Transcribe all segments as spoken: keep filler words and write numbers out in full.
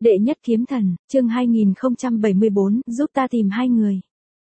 Đệ nhất kiếm thần, chương hai nghìn không trăm bảy mươi bốn, giúp ta tìm hai người.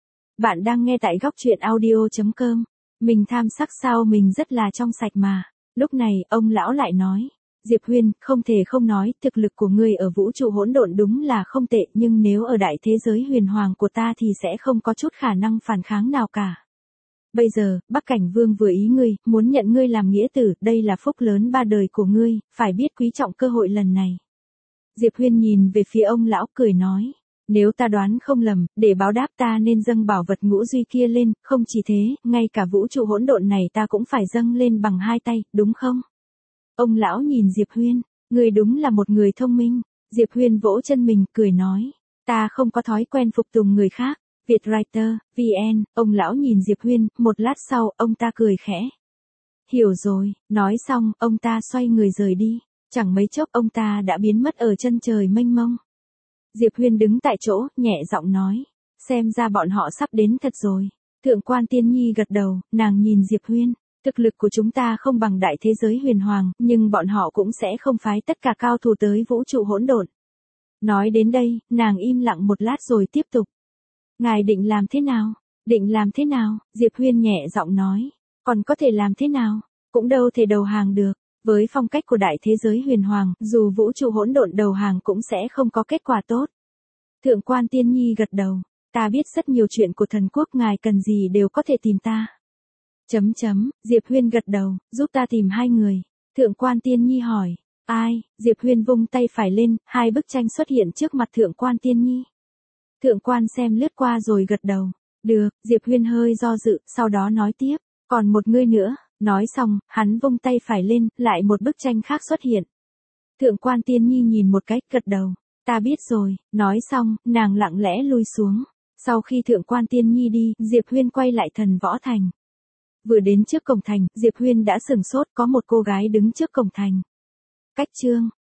Bạn đang nghe tại góc truyện audio chấm com. Mình tham sắc sao mình rất là trong sạch mà. Lúc này, ông lão lại nói. Diệp Huyên, không thể không nói, thực lực của ngươi ở vũ trụ hỗn độn đúng là không tệ, nhưng nếu ở đại thế giới huyền hoàng của ta thì sẽ không có chút khả năng phản kháng nào cả. Bây giờ, Bắc Cảnh Vương vừa ý ngươi, muốn nhận ngươi làm nghĩa tử, đây là phúc lớn ba đời của ngươi, phải biết quý trọng cơ hội lần này. Diệp Huyên nhìn về phía ông lão cười nói, nếu ta đoán không lầm, để báo đáp ta nên dâng bảo vật ngũ duy kia lên, không chỉ thế, ngay cả vũ trụ hỗn độn này ta cũng phải dâng lên bằng hai tay, đúng không? Ông lão nhìn Diệp Huyên, người đúng là một người thông minh. Diệp Huyên vỗ chân mình, cười nói, ta không có thói quen phục tùng người khác. Vietwriter, vê en, ông lão nhìn Diệp Huyên, một lát sau, ông ta cười khẽ. Hiểu rồi, nói xong, ông ta xoay người rời đi. Chẳng mấy chốc ông ta đã biến mất ở chân trời mênh mông. Diệp Huyên đứng tại chỗ, nhẹ giọng nói. Xem ra bọn họ sắp đến thật rồi. Thượng quan Tiên Nhi gật đầu, nàng nhìn Diệp Huyên. Thực lực của chúng ta không bằng đại thế giới huyền hoàng, nhưng bọn họ cũng sẽ không phái tất cả cao thủ tới vũ trụ hỗn độn. Nói đến đây, nàng im lặng một lát rồi tiếp tục. Ngài định làm thế nào? Định làm thế nào? Diệp Huyên nhẹ giọng nói. Còn có thể làm thế nào? Cũng đâu thể đầu hàng được. Với phong cách của đại thế giới huyền hoàng, dù vũ trụ hỗn độn đầu hàng cũng sẽ không có kết quả tốt. Thượng quan Tiên Nhi gật đầu. Ta biết rất nhiều chuyện của thần quốc, ngài cần gì đều có thể tìm ta. Chấm chấm, Diệp Huyên gật đầu, giúp ta tìm hai người. Thượng quan Tiên Nhi hỏi, ai? Diệp Huyên vung tay phải lên, hai bức tranh xuất hiện trước mặt Thượng quan Tiên Nhi. Thượng quan xem lướt qua rồi gật đầu. Được, Diệp Huyên hơi do dự, sau đó nói tiếp, còn một người nữa. Nói xong, hắn vung tay phải lên, lại một bức tranh khác xuất hiện. Thượng quan Tiên Nhi nhìn một cái, gật đầu. Ta biết rồi, nói xong, nàng lặng lẽ lui xuống. Sau khi Thượng quan Tiên Nhi đi, Diệp Huyên quay lại Thần Võ Thành. Vừa đến trước cổng thành, Diệp Huyên đã sửng sốt, có một cô gái đứng trước cổng thành. Cách chương,